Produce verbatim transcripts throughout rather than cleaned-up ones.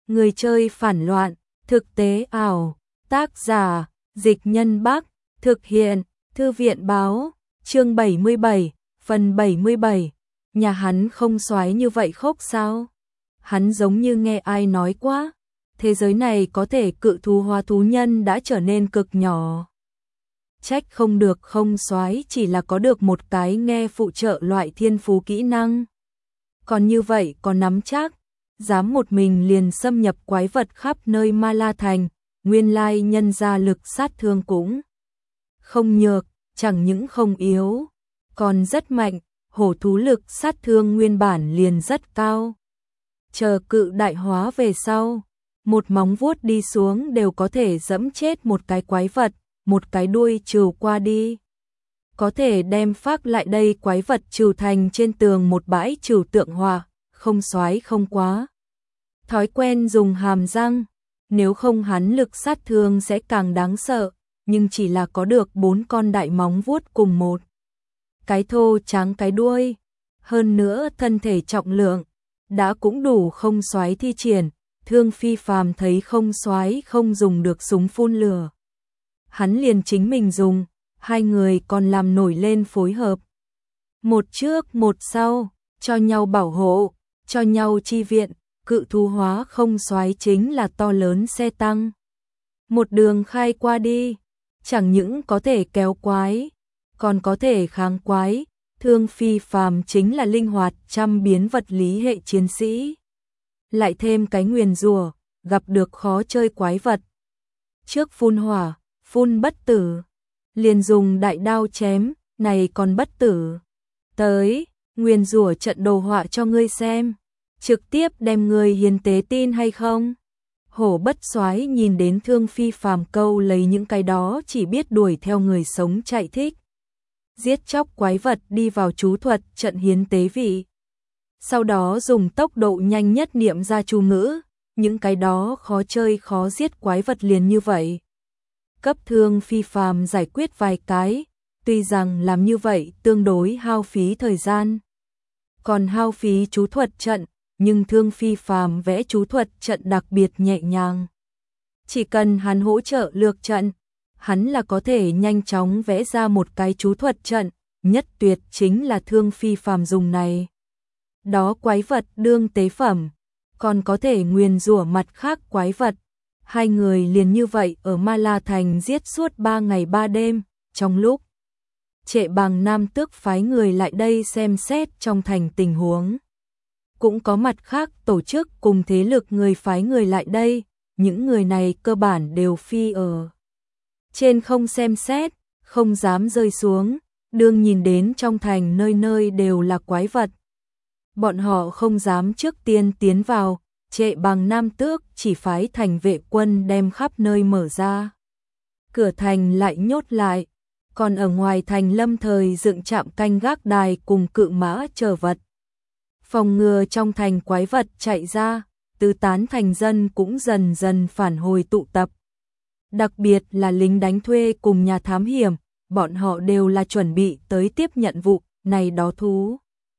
Người chơi phản loạn, thực tế ảo, tác giả, Dịch Nhân Bắc, thực hiện, Thư viện báo, chương bảy mươi bảy, phần bảy mươi bảy, nhà hắn không xoái như vậy khóc sao? Hắn giống như nghe ai nói quá, thế giới này có thể cự thú hóa thú nhân đã trở nên cực nhỏ. Trách không được không xoái chỉ là có được một cái nghe phụ trợ loại thiên phú kỹ năng. Còn như vậy có nắm chắc, dám một mình liền xâm nhập quái vật khắp nơi Ma La Thành, nguyên lai nhân ra lực sát thương cũng không nhược, chẳng những không yếu, còn rất mạnh, hổ thú lực sát thương nguyên bản liền rất cao. Chờ cự đại hóa về sau, một móng vuốt đi xuống đều có thể dẫm chết một cái quái vật, một cái đuôi trừ qua đi. Có thể đem phác lại đây quái vật trừ thành trên tường một bãi trừ tượng họa, không xoái không quá. Thói quen dùng hàm răng, nếu không hắn lực sát thương sẽ càng đáng sợ, nhưng chỉ là có được bốn con đại móng vuốt cùng một cái thô trắng cái đuôi, hơn nữa thân thể trọng lượng, đã cũng đủ không xoái thi triển. Thương Phi Phàm thấy không xoái không dùng được súng phun lửa, hắn liền chính mình dùng, hai người còn làm nổi lên phối hợp. Một trước một sau, cho nhau bảo hộ, cho nhau chi viện, cự thú hóa không xoái chính là to lớn xe tăng. Một đường khai qua đi, chẳng những có thể kéo quái, còn có thể kháng quái, Thương Phi Phàm chính là linh hoạt trăm biến vật lý hệ chiến sĩ. Lại thêm cái nguyền rủa, gặp được khó chơi quái vật. Trước phun hỏa, phun bất tử, liền dùng đại đao chém, này còn bất tử. Tới, nguyền rủa trận đồ họa cho ngươi xem, trực tiếp đem ngươi hiến tế tin hay không? Hổ Bất Soái nhìn đến Thương Phi Phàm câu lấy những cái đó chỉ biết đuổi theo người sống chạy thích. Giết chóc quái vật đi vào chú thuật trận hiến tế vị. Sau đó dùng tốc độ nhanh nhất niệm ra chú ngữ, những cái đó khó chơi khó giết quái vật liền như vậy. Cấp Thương Phi Phàm giải quyết vài cái, tuy rằng làm như vậy tương đối hao phí thời gian. Còn hao phí chú thuật trận, nhưng Thương Phi Phàm vẽ chú thuật trận đặc biệt nhẹ nhàng. Chỉ cần hắn hỗ trợ lược trận, hắn là có thể nhanh chóng vẽ ra một cái chú thuật trận, nhất tuyệt chính là Thương Phi Phàm dùng này. Đó quái vật đương tế phẩm, còn có thể nguyền rủa mặt khác quái vật. Hai người liền như vậy ở Ma La Thành giết suốt ba ngày ba đêm, trong lúc Trệ Bằng Nam Tước phái người lại đây xem xét trong thành tình huống. Cũng có mặt khác tổ chức cùng thế lực người phái người lại đây, những người này cơ bản đều phi ở trên không xem xét, không dám rơi xuống, đương nhìn đến trong thành nơi nơi đều là quái vật. Bọn họ không dám trước tiên tiến vào, Trệ Bằng Nam Tước chỉ phái thành vệ quân đem khắp nơi mở ra. Cửa thành lại nhốt lại, còn ở ngoài thành lâm thời dựng trạm canh gác đài cùng cự mã chờ vật. Phòng ngừa trong thành quái vật chạy ra, tứ tán thành dân cũng dần dần phản hồi tụ tập. Đặc biệt là lính đánh thuê cùng nhà thám hiểm, bọn họ đều là chuẩn bị tới tiếp nhận vụ này đó thú.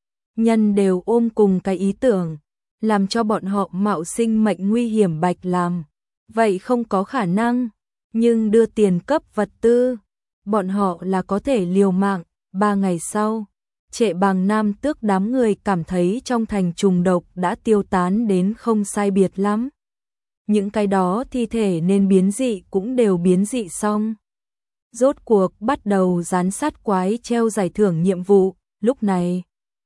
Nhân đều ôm cùng cái ý tưởng, làm cho bọn họ mạo sinh mệnh nguy hiểm bạch làm. Vậy không có khả năng, nhưng đưa tiền cấp vật tư, bọn họ là có thể liều mạng. Ba ngày sau, Trệ Bằng Nam Tước đám người cảm thấy trong thành trùng độc đã tiêu tán đến không sai biệt lắm. Những cái đó thi thể nên biến dị cũng đều biến dị xong. Rốt cuộc bắt đầu gián sát quái treo giải thưởng nhiệm vụ, lúc này.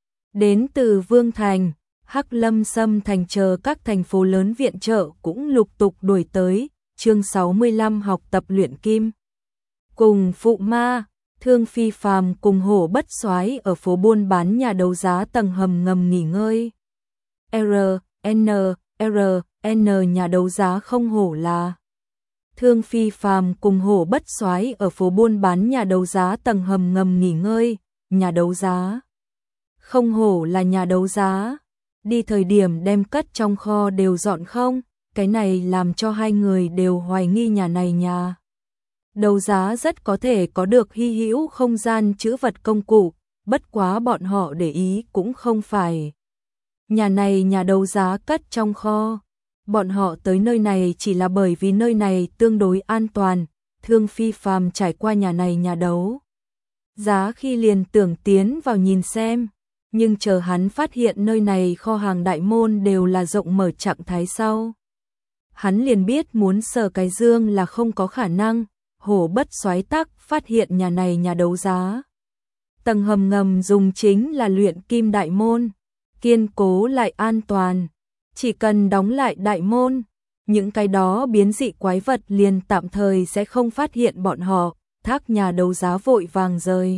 Đến từ Vương Thành, Hắc Lâm Sâm Thành chờ các thành phố lớn viện trợ cũng lục tục đuổi tới, chương sáu mươi lăm học tập luyện kim. Cùng phụ ma, Thương Phi Phàm cùng Hổ Bất Soái ở phố buôn bán nhà đấu giá tầng hầm ngầm nghỉ ngơi. R, N, R, N nhà đấu giá không hổ là. Thương Phi Phàm cùng Hổ Bất Soái ở phố buôn bán nhà đấu giá tầng hầm ngầm nghỉ ngơi, nhà đấu giá. Không hổ là nhà đấu giá, đi thời điểm đem cất trong kho đều dọn không, cái này làm cho hai người đều hoài nghi nhà này nhà. Đấu giá rất có thể có được hy hữu không gian trữ vật công cụ, bất quá bọn họ để ý cũng không phải. Nhà này nhà đấu giá cất trong kho, Bọn họ tới nơi này chỉ là bởi vì nơi này tương đối an toàn, Thương Phi Phàm trải qua nhà này nhà đấu giá khi liền tưởng tiến vào nhìn xem, nhưng chờ hắn phát hiện nơi này kho hàng đại môn đều là rộng mở trạng thái sau. Hắn liền biết muốn sờ cái dương là không có khả năng, hổ bất xoáy tắc phát hiện nhà này nhà đấu giá. Tầng hầm ngầm dùng chính là luyện kim đại môn, kiên cố lại an toàn, chỉ cần đóng lại đại môn, những cái đó biến dị quái vật liền tạm thời sẽ không phát hiện bọn họ, thác nhà đấu giá vội vàng rời.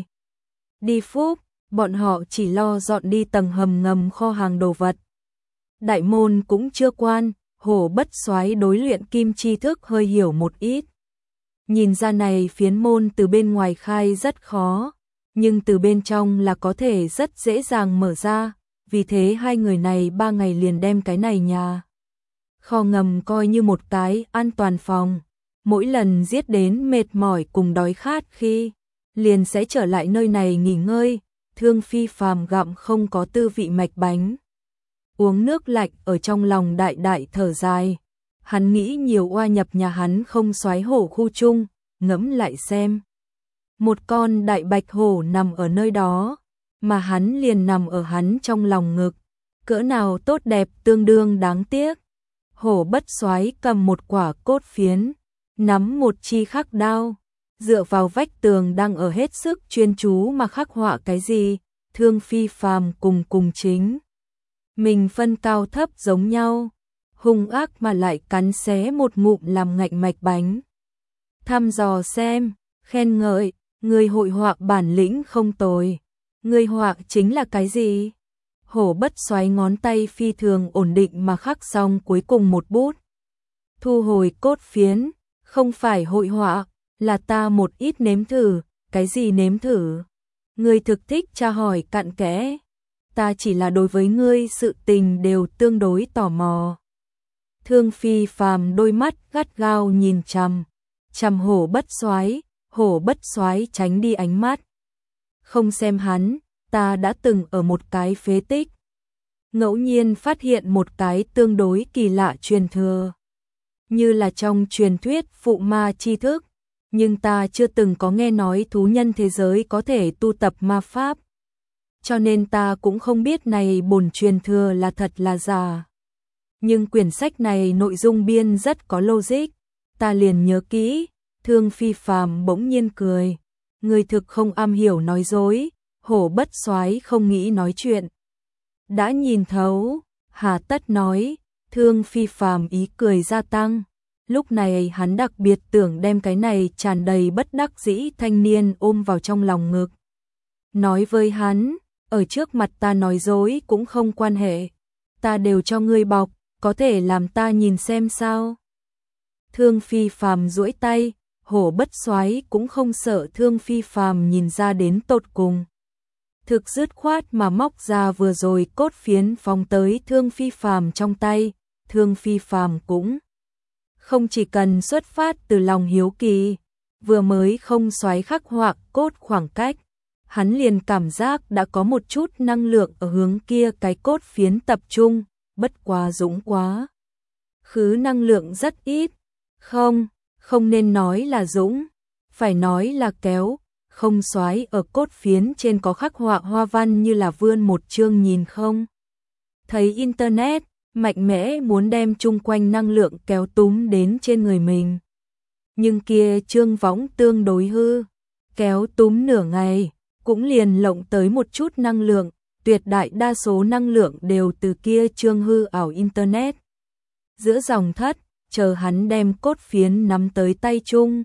Đi phúc, bọn họ chỉ lo dọn đi tầng hầm ngầm kho hàng đồ vật. Đại môn cũng chưa quan, hổ bất xoáy đối luyện kim tri thức hơi hiểu một ít. Nhìn ra này phiến môn từ bên ngoài khai rất khó, nhưng từ bên trong là có thể rất dễ dàng mở ra, vì thế hai người này ba ngày liền đem cái này nhà kho ngầm coi như một cái an toàn phòng. Mỗi lần giết đến mệt mỏi cùng đói khát khi, liền sẽ trở lại nơi này nghỉ ngơi. Thương Phi Phàm gặm không có tư vị mạch bánh, uống nước lạnh ở trong lòng đại đại thở dài. Hắn nghĩ nhiều oa nhập nhà hắn không xoáy hổ khu chung, ngẫm lại xem. Một con đại bạch hổ nằm ở nơi đó, mà hắn liền nằm ở hắn trong lòng ngực. Cỡ nào tốt đẹp tương đương đáng tiếc. Hổ bất xoáy cầm một quả cốt phiến, nắm một chi khắc đao, dựa vào vách tường đang ở hết sức chuyên chú mà khắc họa cái gì. Thương Phi Phàm cùng cùng chính mình phân cao thấp giống nhau, hung ác mà lại cắn xé một ngụm làm ngạnh mạch bánh. Thăm dò xem, khen ngợi, người hội họa bản lĩnh không tồi. Người họa chính là cái gì? Hổ bất xoáy ngón tay phi thường ổn định mà khắc xong cuối cùng một bút. Thu hồi cốt phiến, không phải hội họa, là ta một ít nếm thử. Cái gì nếm thử? Ngươi thực thích tra hỏi cặn kẽ. Ta chỉ là đối với ngươi sự tình đều tương đối tò mò. Thương Phi Phàm đôi mắt gắt gao nhìn chằm chằm hổ bất xoáy, hổ bất xoáy tránh đi ánh mắt. Không xem hắn, ta đã từng ở một cái phế tích, ngẫu nhiên phát hiện một cái tương đối kỳ lạ truyền thừa, như là trong truyền thuyết phụ ma tri thức, nhưng ta chưa từng có nghe nói thú nhân thế giới có thể tu tập ma pháp, cho nên ta cũng không biết này bổn truyền thừa là thật là giả. Nhưng quyển sách này nội dung biên rất có logic, ta liền nhớ kỹ. Thương Phi Phàm bỗng nhiên cười, người thực không am hiểu nói dối. Hổ bất xoáy không nghĩ nói chuyện, đã nhìn thấu, hà tất nói. Thương Phi Phàm ý cười gia tăng, lúc này hắn đặc biệt tưởng đem cái này tràn đầy bất đắc dĩ thanh niên ôm vào trong lòng ngực, nói với hắn, ở trước mặt ta nói dối cũng không quan hệ, ta đều cho ngươi bọc, có thể làm ta nhìn xem sao. Thương Phi Phàm duỗi tay, hổ bất xoáy cũng không sợ Thương Phi Phàm nhìn ra đến tột cùng. Thực dứt khoát mà móc ra vừa rồi cốt phiến phóng tới Thương Phi Phàm trong tay. Thương Phi Phàm cũng không chỉ cần xuất phát từ lòng hiếu kỳ, vừa mới không xoáy khắc họa cốt khoảng cách, hắn liền cảm giác đã có một chút năng lượng ở hướng kia cái cốt phiến tập trung, bất quá dũng quá. Khứ năng lượng rất ít, không, không nên nói là dũng, phải nói là kéo. Không xoáy ở cốt phiến trên có khắc họa hoa văn như là vươn một chương nhìn không. Thấy internet, mạnh mẽ muốn đem chung quanh năng lượng kéo túm đến trên người mình. Nhưng kia chương võng tương đối hư, kéo túm nửa ngày, cũng liền lộng tới một chút năng lượng, tuyệt đại đa số năng lượng đều từ kia chương hư ảo internet. Giữa dòng thất, chờ hắn đem cốt phiến nắm tới tay chung,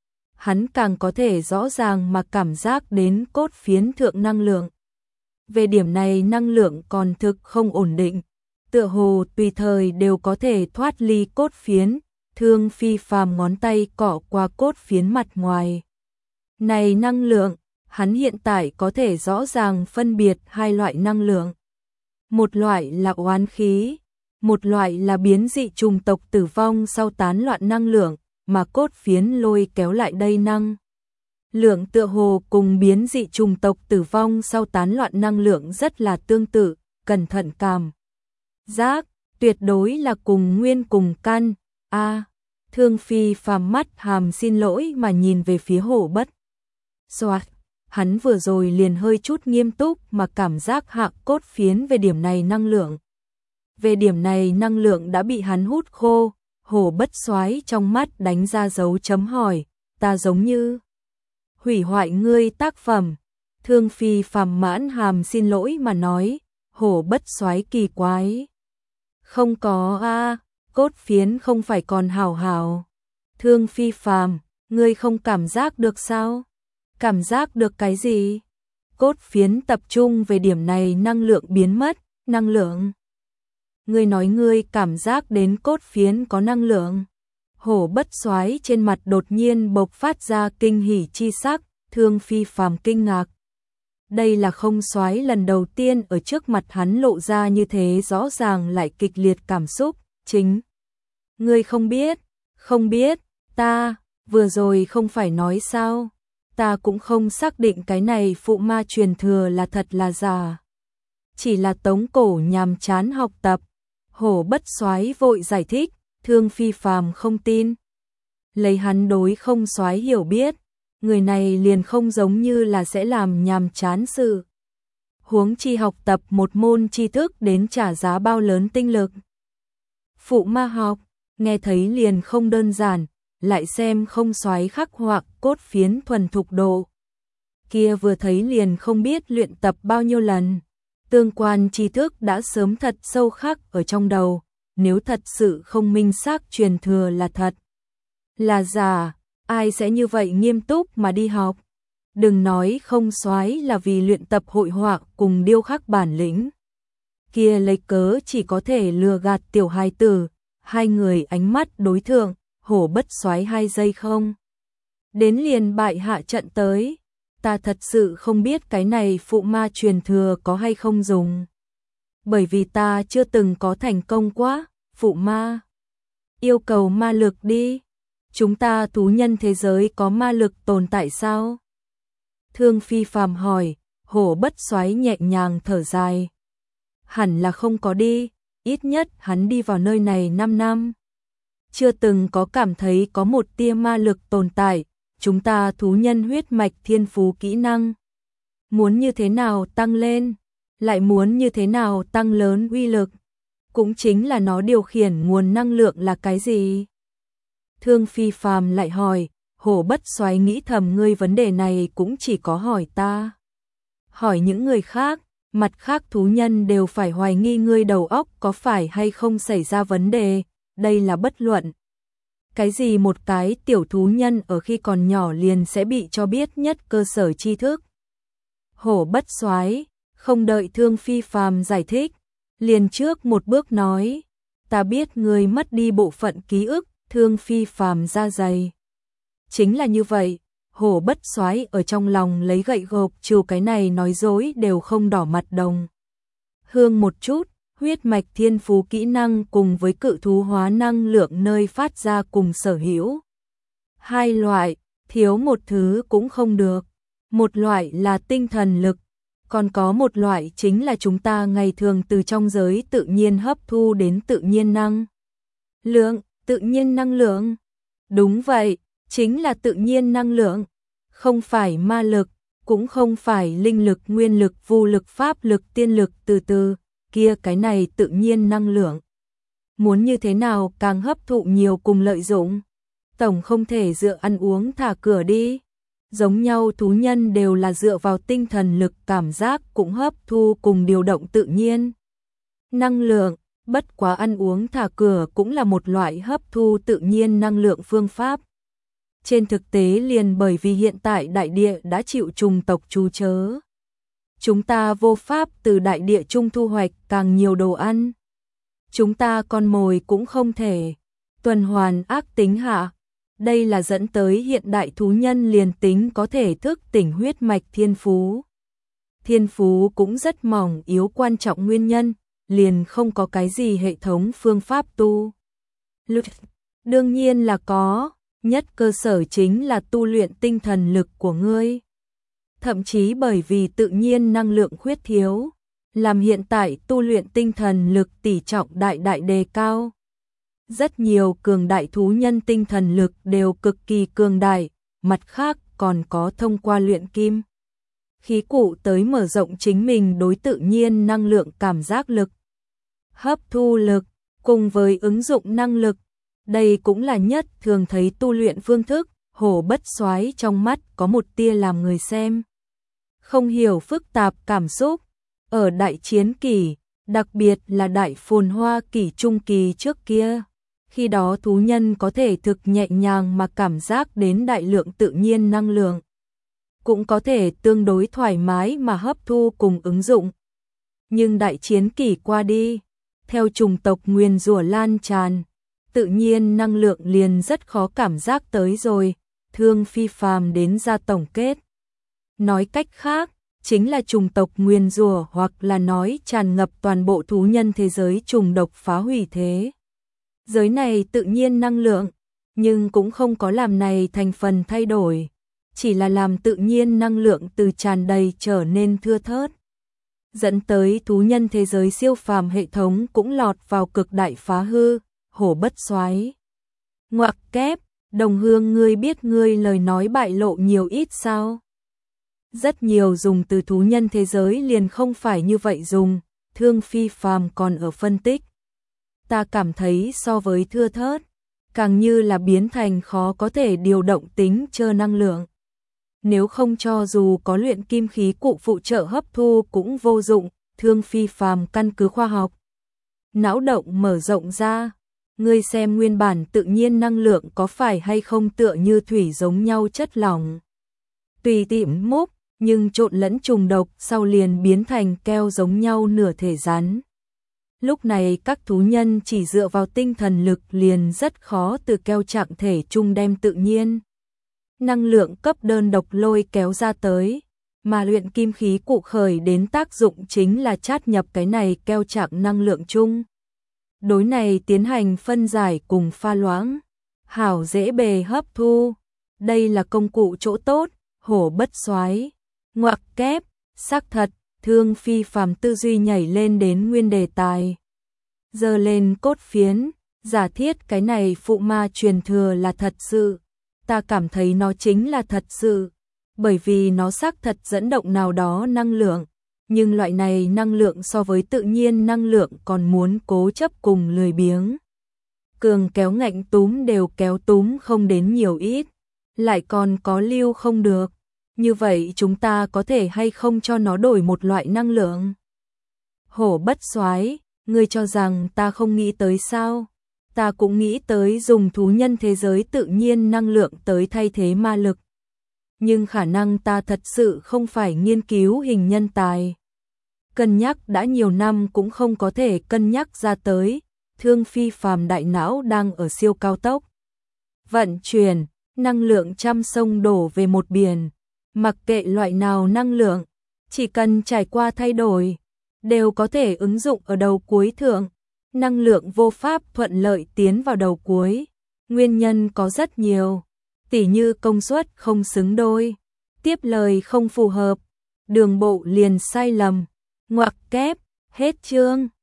hắn càng có thể rõ ràng mà cảm giác đến cốt phiến thượng năng lượng. Về điểm này năng lượng còn thực không ổn định, tựa hồ tùy thời đều có thể thoát ly cốt phiến. Thương Phi Phàm ngón tay cọ qua cốt phiến mặt ngoài. Này năng lượng, hắn hiện tại có thể rõ ràng phân biệt hai loại năng lượng. Một loại là oán khí, một loại là biến dị trùng tộc tử vong sau tán loạn năng lượng, mà cốt phiến lôi kéo lại đây năng lượng tựa hồ cùng biến dị trùng tộc tử vong sau tán loạn năng lượng rất là tương tự. Cẩn thận cảm giác, tuyệt đối là cùng nguyên cùng căn. A, à, Thương Phi Phàm mắt hàm xin lỗi mà nhìn về phía Hổ Bất Soái. Hắn vừa rồi liền hơi chút nghiêm túc mà cảm giác hạ cốt phiến về điểm này năng lượng. Về điểm này năng lượng đã bị hắn hút khô, Hổ Bất Soái trong mắt đánh ra dấu chấm hỏi, ta giống như hủy hoại ngươi tác phẩm. Thương Phi Phàm mãn hàm xin lỗi mà nói, Hổ Bất Soái kỳ quái. Không có a, à, cốt phiến không phải còn hảo hảo. Thương Phi Phàm, ngươi không cảm giác được sao? Cảm giác được cái gì? Cốt phiến tập trung về điểm này năng lượng biến mất, năng lượng. Ngươi nói ngươi cảm giác đến cốt phiến có năng lượng. Hổ Bất Soái trên mặt đột nhiên bộc phát ra kinh hỉ chi sắc, Thương Phi Phàm kinh ngạc. Đây là không soái lần đầu tiên ở trước mặt hắn lộ ra như thế rõ ràng lại kịch liệt cảm xúc, chính. Ngươi không biết, không biết, ta, vừa rồi không phải nói sao, ta cũng không xác định cái này phụ ma truyền thừa là thật là giả. Chỉ là tống cổ nhàm chán học tập, Hổ Bất Soái vội giải thích, Thương Phi Phàm không tin. Lấy hắn đối không soái hiểu biết, người này liền không giống như là sẽ làm nhàm chán sự. Huống chi học tập một môn tri thức đến trả giá bao lớn tinh lực. Phụ ma học, nghe thấy liền không đơn giản, lại xem không soái khắc họa cốt phiến thuần thục độ. Kia vừa thấy liền không biết luyện tập bao nhiêu lần. Tương quan tri thức đã sớm thật sâu khắc ở trong đầu, nếu thật sự không minh xác truyền thừa là thật. Là giả, ai sẽ như vậy nghiêm túc mà đi học? Đừng nói không soái là vì luyện tập hội họa cùng điêu khắc bản lĩnh. Kia lấy cớ chỉ có thể lừa gạt tiểu hài tử, hai người ánh mắt đối thượng, Hổ Bất Soái hai giây không. Đến liền bại hạ trận tới, ta thật sự không biết cái này phụ ma truyền thừa có hay không dùng. Bởi vì ta chưa từng có thành công quá, phụ ma. Yêu cầu ma lực đi. Chúng ta thú nhân thế giới có ma lực tồn tại sao? Thương Phi Phàm hỏi, Hổ Bất Soái nhẹ nhàng thở dài. Hẳn là không có đi, ít nhất hắn đi vào nơi này năm năm. Chưa từng có cảm thấy có một tia ma lực tồn tại, chúng ta thú nhân huyết mạch thiên phú kỹ năng. Muốn như thế nào tăng lên, lại muốn như thế nào tăng lớn uy lực, cũng chính là nó điều khiển nguồn năng lượng là cái gì? Thương Phi Phàm lại hỏi, Hổ Bất Soái nghĩ thầm ngươi vấn đề này cũng chỉ có hỏi ta. Hỏi những người khác, mặt khác thú nhân đều phải hoài nghi ngươi đầu óc có phải hay không xảy ra vấn đề, đây là bất luận. Cái gì một cái tiểu thú nhân ở khi còn nhỏ liền sẽ bị cho biết nhất cơ sở tri thức. Hổ Bất Soái không đợi Thương Phi Phàm giải thích, liền trước một bước nói, ta biết ngươi mất đi bộ phận ký ức. Thương Phi Phàm da dày. Chính là như vậy, Hổ Bất Soái ở trong lòng lấy gậy gộc trừ cái này nói dối đều không đỏ mặt đồng. Hương một chút, huyết mạch thiên phú kỹ năng cùng với cự thú hóa năng lượng nơi phát ra cùng sở hữu. Hai loại, thiếu một thứ cũng không được. Một loại là tinh thần lực, còn có một loại chính là chúng ta ngày thường từ trong giới tự nhiên hấp thu đến tự nhiên năng lượng. Tự nhiên năng lượng. Đúng vậy, chính là tự nhiên năng lượng. Không phải ma lực, cũng không phải linh lực, nguyên lực, vô lực, pháp lực, tiên lực, từ từ, kia cái này tự nhiên năng lượng. Muốn như thế nào càng hấp thụ nhiều cùng lợi dụng. Tổng không thể dựa ăn uống thả cửa đi. Giống nhau thú nhân đều là dựa vào tinh thần lực cảm giác cũng hấp thu cùng điều động tự nhiên. Năng lượng. Bất quá ăn uống thả cửa cũng là một loại hấp thu tự nhiên năng lượng phương pháp. Trên thực tế liền bởi vì hiện tại đại địa đã chịu trùng tộc trú chớ. Chúng ta vô pháp từ đại địa trung thu hoạch càng nhiều đồ ăn. Chúng ta con mồi cũng không thể. Tuần hoàn ác tính hạ. Đây là dẫn tới hiện đại thú nhân liền tính có thể thức tỉnh huyết mạch thiên phú. Thiên phú cũng rất mỏng yếu quan trọng nguyên nhân. Liền không có cái gì hệ thống phương pháp tu. Đương nhiên là có, nhất cơ sở chính là tu luyện tinh thần lực của ngươi. Thậm chí bởi vì tự nhiên năng lượng khuyết thiếu, làm hiện tại tu luyện tinh thần lực tỷ trọng đại đại đề cao. Rất nhiều cường đại thú nhân tinh thần lực đều cực kỳ cường đại, mặt khác còn có thông qua luyện kim khí cụ tới mở rộng chính mình đối tự nhiên năng lượng cảm giác lực, hấp thu lực, cùng với ứng dụng năng lực. Đây cũng là nhất thường thấy tu luyện phương thức. Hổ Bất Soái trong mắt có một tia làm người xem không hiểu phức tạp cảm xúc. Ở đại chiến kỳ, đặc biệt là đại phồn hoa kỳ trung kỳ trước kia, khi đó thú nhân có thể thực nhẹ nhàng mà cảm giác đến đại lượng tự nhiên năng lượng, cũng có thể tương đối thoải mái mà hấp thu cùng ứng dụng. Nhưng đại chiến kỳ qua đi, theo chủng tộc nguyền rủa lan tràn, tự nhiên năng lượng liền rất khó cảm giác tới rồi, Thương Phi Phàm đến ra tổng kết. Nói cách khác, chính là chủng tộc nguyền rủa hoặc là nói tràn ngập toàn bộ thú nhân thế giới trùng độc phá hủy thế giới này tự nhiên năng lượng, nhưng cũng không có làm này thành phần thay đổi, chỉ là làm tự nhiên năng lượng từ tràn đầy trở nên thưa thớt, dẫn tới thú nhân thế giới siêu phàm hệ thống cũng lọt vào cực đại phá hư. Hổ Bất Soái ngoặc kép, đồng hương ngươi biết ngươi lời nói bại lộ nhiều ít sao? Rất nhiều dùng từ thú nhân thế giới liền không phải như vậy dùng, Thương Phi Phàm còn ở phân tích. Ta cảm thấy so với thưa thớt, càng như là biến thành khó có thể điều động tính chơ năng lượng. Nếu không cho dù có luyện kim khí cụ phụ trợ hấp thu cũng vô dụng, Thương Phi Phàm căn cứ khoa học. Não động mở rộng ra, ngươi xem nguyên bản tự nhiên năng lượng có phải hay không tựa như thủy giống nhau chất lỏng. Tùy tiện múc, nhưng trộn lẫn trùng độc sau liền biến thành keo giống nhau nửa thể rắn. Lúc này các thú nhân chỉ dựa vào tinh thần lực liền rất khó từ keo trạng thể chung đem tự nhiên năng lượng cấp đơn độc lôi kéo ra tới, mà luyện kim khí cụ khởi đến tác dụng chính là chát nhập cái này keo trạng năng lượng chung. Đối này tiến hành phân giải cùng pha loãng, hảo dễ bề hấp thu. Đây là công cụ chỗ tốt. Hổ Bất Soái ngoặc kép, xác thật. Thương Phi Phàm tư duy nhảy lên đến nguyên đề tài, giơ lên cốt phiến, giả thiết cái này phụ ma truyền thừa là thật sự. Ta cảm thấy nó chính là thật sự, bởi vì nó xác thật dẫn động nào đó năng lượng, nhưng loại này năng lượng so với tự nhiên năng lượng còn muốn cố chấp cùng lười biếng. Cường kéo ngạnh túm đều kéo túm không đến nhiều ít, lại còn có lưu không được. Như vậy chúng ta có thể hay không cho nó đổi một loại năng lượng? Hổ Bất Soái, ngươi cho rằng ta không nghĩ tới sao? Ta cũng nghĩ tới dùng thú nhân thế giới tự nhiên năng lượng tới thay thế ma lực. Nhưng khả năng ta thật sự không phải nghiên cứu hình nhân tài. Cân nhắc đã nhiều năm cũng không có thể cân nhắc ra tới. Thương Phi Phàm đại não đang ở siêu cao tốc vận chuyển, năng lượng trăm sông đổ về một biển. Mặc kệ loại nào năng lượng, chỉ cần trải qua thay đổi, đều có thể ứng dụng ở đầu cuối thượng. Năng lượng vô pháp thuận lợi tiến vào đầu cuối. Nguyên nhân có rất nhiều, tỉ như công suất không xứng đôi, tiếp lời không phù hợp, đường bộ liền sai lầm. Ngoặc kép, hết chương.